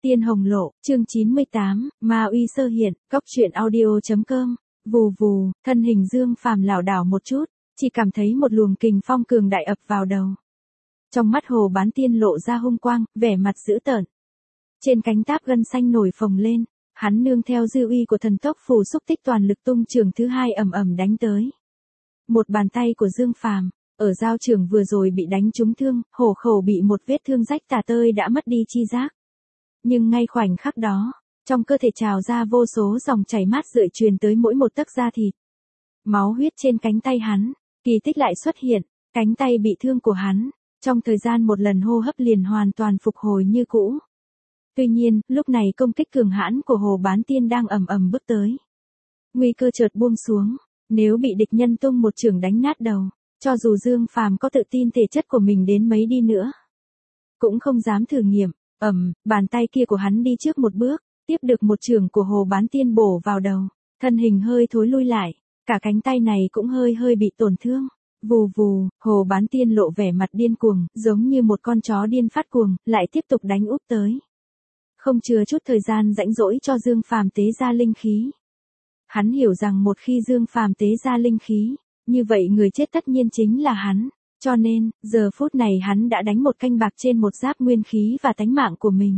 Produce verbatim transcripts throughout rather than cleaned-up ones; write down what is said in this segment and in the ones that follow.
Tiên Hồng Lộ, chương chín mươi tám, Ma Uy sơ hiện, cóc truyện audio.com, vù vù, thân hình Dương Phàm lảo đảo một chút, chỉ cảm thấy một luồng kình phong cường đại ập vào đầu. Trong mắt Hồ Bán Tiên lộ ra hung quang, vẻ mặt dữ tợn. Trên cánh táp gân xanh nổi phồng lên, hắn nương theo dư uy của thần tốc phù xúc tích toàn lực tung trường thứ hai ầm ầm đánh tới. Một bàn tay của Dương Phàm, ở giao trường vừa rồi bị đánh trúng thương, hổ khẩu bị một vết thương rách tả tơi đã mất đi chi giác. Nhưng ngay khoảnh khắc đó, trong cơ thể trào ra vô số dòng chảy mát rượi truyền tới mỗi một tấc da thịt. Máu huyết trên cánh tay hắn, kỳ tích lại xuất hiện, cánh tay bị thương của hắn, trong thời gian một lần hô hấp liền hoàn toàn phục hồi như cũ. Tuy nhiên, lúc này công kích cường hãn của Hồ Bán Tiên đang ầm ầm bước tới. Nguy cơ chợt buông xuống, nếu bị địch nhân tung một chưởng đánh nát đầu, cho dù Dương Phàm có tự tin thể chất của mình đến mấy đi nữa, cũng không dám thử nghiệm. Ầm, bàn tay kia của hắn đi trước một bước, tiếp được một chưởng của Hồ Bán Tiên bổ vào đầu, thân hình hơi thối lui lại, cả cánh tay này cũng hơi hơi bị tổn thương. Vù vù, Hồ Bán Tiên lộ vẻ mặt điên cuồng, giống như một con chó điên phát cuồng, lại tiếp tục đánh úp tới. Không chừa chút thời gian rãnh rỗi cho Dương Phàm tế ra linh khí. Hắn hiểu rằng một khi Dương Phàm tế ra linh khí, như vậy người chết tất nhiên chính là hắn, cho nên, giờ phút này hắn đã đánh một canh bạc trên một giáp nguyên khí và tánh mạng của mình.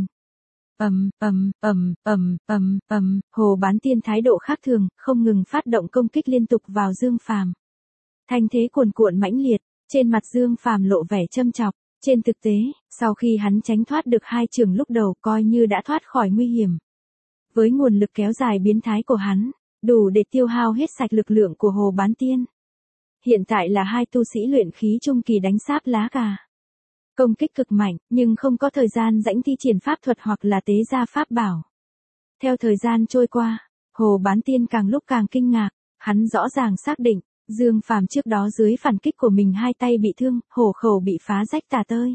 Ầm, ầm, ầm, ầm, ầm, ầm, Hồ Bán Tiên thái độ khác thường, không ngừng phát động công kích liên tục vào Dương Phàm. Thanh thế cuồn cuộn mãnh liệt, trên mặt Dương Phàm lộ vẻ châm chọc. Trên thực tế, sau khi hắn tránh thoát được hai chưởng lúc đầu coi như đã thoát khỏi nguy hiểm. Với nguồn lực kéo dài biến thái của hắn, đủ để tiêu hao hết sạch lực lượng của Hồ Bán Tiên. Hiện tại là hai tu sĩ luyện khí trung kỳ đánh sáp lá cà. Công kích cực mạnh, nhưng không có thời gian rãnh thi triển pháp thuật hoặc là tế ra pháp bảo. Theo thời gian trôi qua, Hồ Bán Tiên càng lúc càng kinh ngạc, hắn rõ ràng xác định, Dương Phàm trước đó dưới phản kích của mình hai tay bị thương, hổ khẩu bị phá rách tả tơi.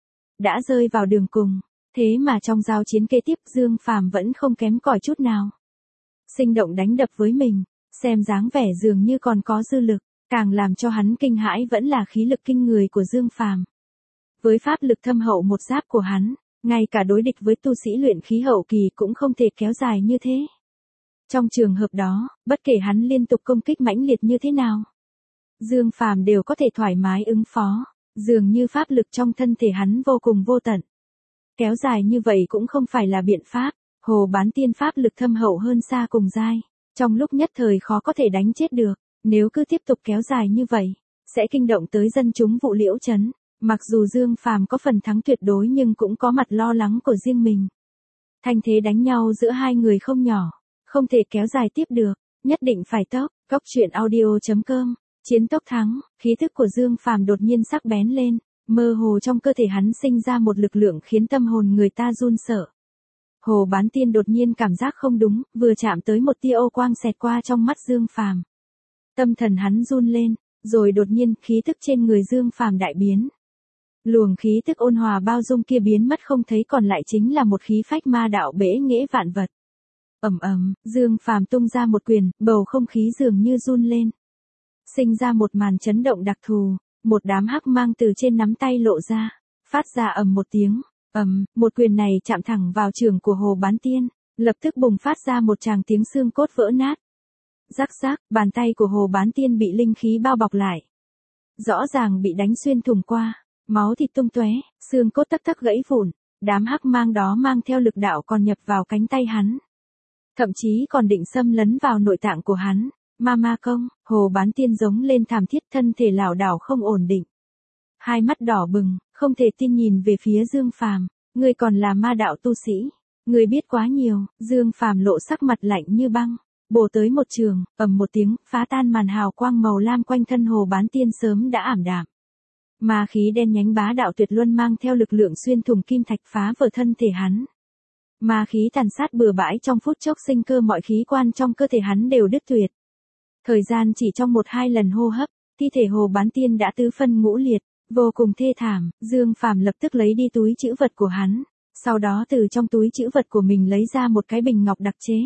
Đã rơi vào đường cùng, thế mà trong giao chiến kế tiếp Dương Phàm vẫn không kém cỏi chút nào. Sinh động đánh đập với mình, xem dáng vẻ dường như còn có dư lực, càng làm cho hắn kinh hãi vẫn là khí lực kinh người của Dương Phàm. Với pháp lực thâm hậu một giáp của hắn, ngay cả đối địch với tu sĩ luyện khí hậu kỳ cũng không thể kéo dài như thế. Trong trường hợp đó, bất kể hắn liên tục công kích mãnh liệt như thế nào, Dương Phàm đều có thể thoải mái ứng phó, dường như pháp lực trong thân thể hắn vô cùng vô tận. Kéo dài như vậy cũng không phải là biện pháp, Hồ Bán Tiên pháp lực thâm hậu hơn xa cùng giai, trong lúc nhất thời khó có thể đánh chết được, nếu cứ tiếp tục kéo dài như vậy, sẽ kinh động tới dân chúng Vụ Liễu trấn. Mặc dù Dương Phàm có phần thắng tuyệt đối nhưng cũng có mặt lo lắng của riêng mình. Thanh thế đánh nhau giữa hai người không nhỏ, không thể kéo dài tiếp được, nhất định phải tốc. Cóc truyện audio.com, chiến tốc thắng. Khí thức của Dương Phàm đột nhiên sắc bén lên, mơ hồ trong cơ thể hắn sinh ra một lực lượng khiến tâm hồn người ta run sợ. Hồ Bán Tiên đột nhiên cảm giác không đúng, vừa chạm tới một tia ô quang xẹt qua trong mắt Dương Phàm. Tâm thần hắn run lên, rồi đột nhiên khí thức trên người Dương Phàm đại biến. Luồng khí tức ôn hòa bao dung kia biến mất không thấy còn lại chính là một khí phách ma đạo bẽ nghễ vạn vật. Ầm ầm, Dương Phàm tung ra một quyền, bầu không khí dường như run lên. Sinh ra một màn chấn động đặc thù, một đám hắc mang từ trên nắm tay lộ ra, phát ra ầm một tiếng. Ầm, một quyền này chạm thẳng vào chưởng của Hồ Bán Tiên, lập tức bùng phát ra một tràng tiếng xương cốt vỡ nát. Rắc rắc, bàn tay của Hồ Bán Tiên bị linh khí bao bọc lại. Rõ ràng bị đánh xuyên thủng qua. Máu thịt tung tóe, xương cốt tắc tắc gãy vụn, đám hắc mang đó mang theo lực đạo còn nhập vào cánh tay hắn. Thậm chí còn định xâm lấn vào nội tạng của hắn. Ma ma công, Hồ Bán Tiên giống lên thảm thiết, thân thể lảo đảo không ổn định. Hai mắt đỏ bừng, không thể tin nhìn về phía Dương Phàm, ngươi còn là ma đạo tu sĩ, ngươi biết quá nhiều. Dương Phàm lộ sắc mặt lạnh như băng, bổ tới một trường, ầm một tiếng, phá tan màn hào quang màu lam quanh thân Hồ Bán Tiên sớm đã ảm đạm. Ma khí đen nhánh bá đạo tuyệt luân mang theo lực lượng xuyên thủng kim thạch phá vỡ thân thể hắn. Ma khí tàn sát bừa bãi trong phút chốc sinh cơ mọi khí quan trong cơ thể hắn đều đứt tuyệt. Thời gian chỉ trong một hai lần hô hấp, thi thể Hồ Bán Tiên đã tứ phân ngũ liệt, vô cùng thê thảm. Dương Phàm lập tức lấy đi túi trữ vật của hắn, sau đó từ trong túi trữ vật của mình lấy ra một cái bình ngọc đặc chế.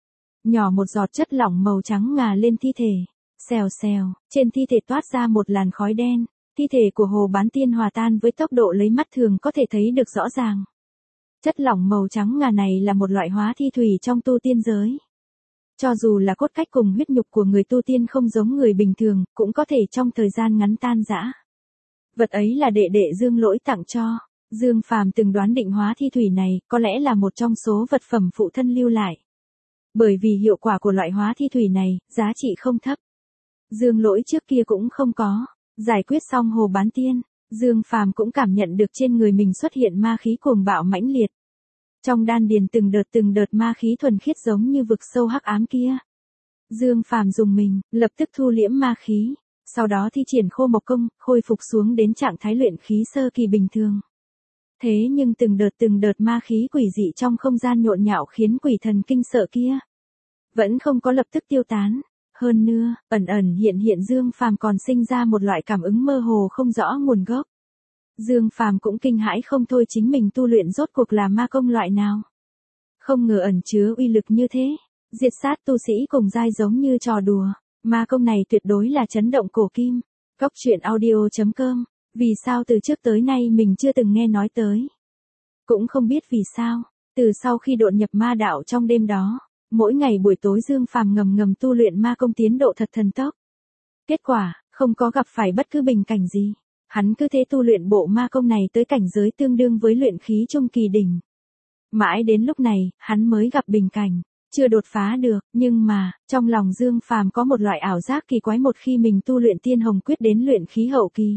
Nhỏ một giọt chất lỏng màu trắng ngà lên thi thể, xèo xèo, trên thi thể toát ra một làn khói đen. Thi thể của Hồ Bán Tiên hòa tan với tốc độ lấy mắt thường có thể thấy được rõ ràng. Chất lỏng màu trắng ngà này là một loại hóa thi thủy trong tu tiên giới. Cho dù là cốt cách cùng huyết nhục của người tu tiên không giống người bình thường, cũng có thể trong thời gian ngắn tan rã. Vật ấy là đệ đệ Dương Lỗi tặng cho. Dương Phàm từng đoán định hóa thi thủy này có lẽ là một trong số vật phẩm phụ thân lưu lại. Bởi vì hiệu quả của loại hóa thi thủy này, giá trị không thấp. Dương Lỗi trước kia cũng không có. Giải quyết xong hồ bán tiên, Dương Phàm cũng cảm nhận được trên người mình xuất hiện ma khí cuồng bạo mãnh liệt. Trong đan điền từng đợt từng đợt ma khí thuần khiết giống như vực sâu hắc ám kia. Dương Phàm dùng mình, lập tức thu liễm ma khí, sau đó thi triển Khô Mộc Công, khôi phục xuống đến trạng thái luyện khí sơ kỳ bình thường. Thế nhưng từng đợt từng đợt ma khí quỷ dị trong không gian nhộn nhạo khiến quỷ thần kinh sợ kia vẫn không có lập tức tiêu tán. Hơn nữa, ẩn ẩn hiện hiện Dương Phàm còn sinh ra một loại cảm ứng mơ hồ không rõ nguồn gốc. Dương Phàm cũng kinh hãi không thôi, chính mình tu luyện rốt cuộc là ma công loại nào. Không ngờ ẩn chứa uy lực như thế, diệt sát tu sĩ cùng giai giống như trò đùa. Ma công này tuyệt đối là chấn động cổ kim. Cóc truyện audio chấm com. Vì sao từ trước tới nay mình chưa từng nghe nói tới. Cũng không biết vì sao, từ sau khi độn nhập ma đạo trong đêm đó, mỗi ngày buổi tối Dương Phàm ngầm ngầm tu luyện ma công tiến độ thật thần tốc. Kết quả, không có gặp phải bất cứ bình cảnh gì. Hắn cứ thế tu luyện bộ ma công này tới cảnh giới tương đương với luyện khí trung kỳ đỉnh. Mãi đến lúc này, hắn mới gặp bình cảnh, chưa đột phá được, nhưng mà, trong lòng Dương Phàm có một loại ảo giác kỳ quái một khi mình tu luyện Tiên Hồng Quyết đến luyện khí hậu kỳ.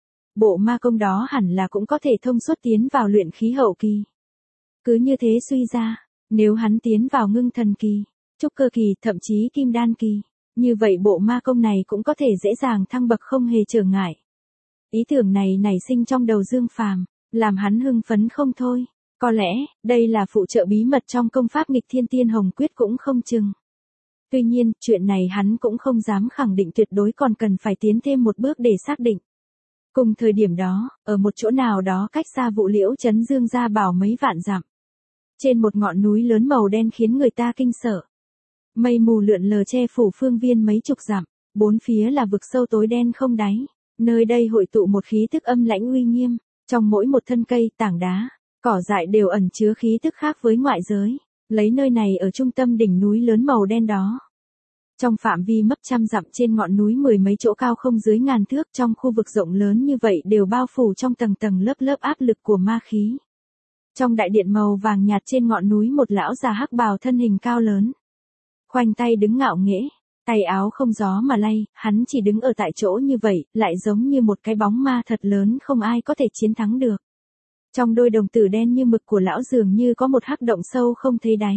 Bộ ma công đó hẳn là cũng có thể thông suốt tiến vào luyện khí hậu kỳ. Cứ như thế suy ra, nếu hắn tiến vào ngưng thần kỳ, trúc cơ kỳ, thậm chí kim đan kỳ, như vậy bộ ma công này cũng có thể dễ dàng thăng bậc không hề trở ngại. Ý tưởng này nảy sinh trong đầu Dương Phàm, làm hắn hưng phấn không thôi. Có lẽ, đây là phụ trợ bí mật trong công pháp nghịch thiên Tiên Hồng Quyết cũng không chừng. Tuy nhiên, chuyện này hắn cũng không dám khẳng định tuyệt đối, còn cần phải tiến thêm một bước để xác định. Cùng thời điểm đó, ở một chỗ nào đó cách xa Vũ Liễu trấn Dương Gia Bảo mấy vạn dặm. Trên một ngọn núi lớn màu đen khiến người ta kinh sợ. Mây mù lượn lờ che phủ phương viên mấy chục dặm, bốn phía là vực sâu tối đen không đáy. Nơi đây hội tụ một khí tức âm lãnh uy nghiêm, trong mỗi một thân cây, tảng đá, cỏ dại đều ẩn chứa khí tức khác với ngoại giới. Lấy nơi này ở trung tâm đỉnh núi lớn màu đen đó. Trong phạm vi mất trăm dặm trên ngọn núi mười mấy chỗ cao không dưới ngàn thước, trong khu vực rộng lớn như vậy đều bao phủ trong tầng tầng lớp lớp áp lực của ma khí. Trong đại điện màu vàng nhạt trên ngọn núi, một lão già hắc bào thân hình cao lớn, khoanh tay đứng ngạo nghễ, tay áo không gió mà lay, hắn chỉ đứng ở tại chỗ như vậy, lại giống như một cái bóng ma thật lớn không ai có thể chiến thắng được. Trong đôi đồng tử đen như mực của lão dường như có một hắc động sâu không thấy đáy.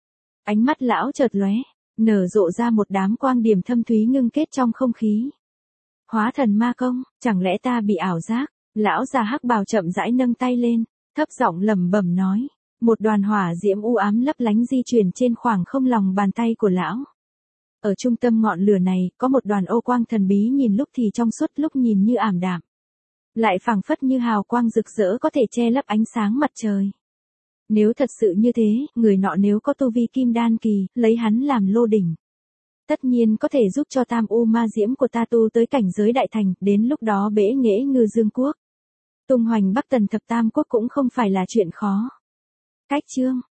Ánh mắt lão chợt lóe, nở rộ ra một đám quang điểm thâm thúy ngưng kết trong không khí. Hóa thần ma công, chẳng lẽ ta bị ảo giác? Lão già hắc bào chậm rãi nâng tay lên, thấp giọng lẩm bẩm nói. Một đoàn hỏa diễm u ám lấp lánh di chuyển trên khoảng không lòng bàn tay của lão. Ở trung tâm ngọn lửa này, có một đoàn ô quang thần bí, nhìn lúc thì trong suốt, lúc nhìn như ảm đạm. Lại phảng phất như hào quang rực rỡ có thể che lấp ánh sáng mặt trời. Nếu thật sự như thế, người nọ nếu có tu vi kim đan kỳ, lấy hắn làm lô đỉnh, tất nhiên có thể giúp cho tam u ma diễm của ta tu tới cảnh giới đại thành, đến lúc đó bể nghễ ngư dương quốc, tung hoành Bắc Tần thập tam quốc cũng không phải là chuyện khó. Cách chương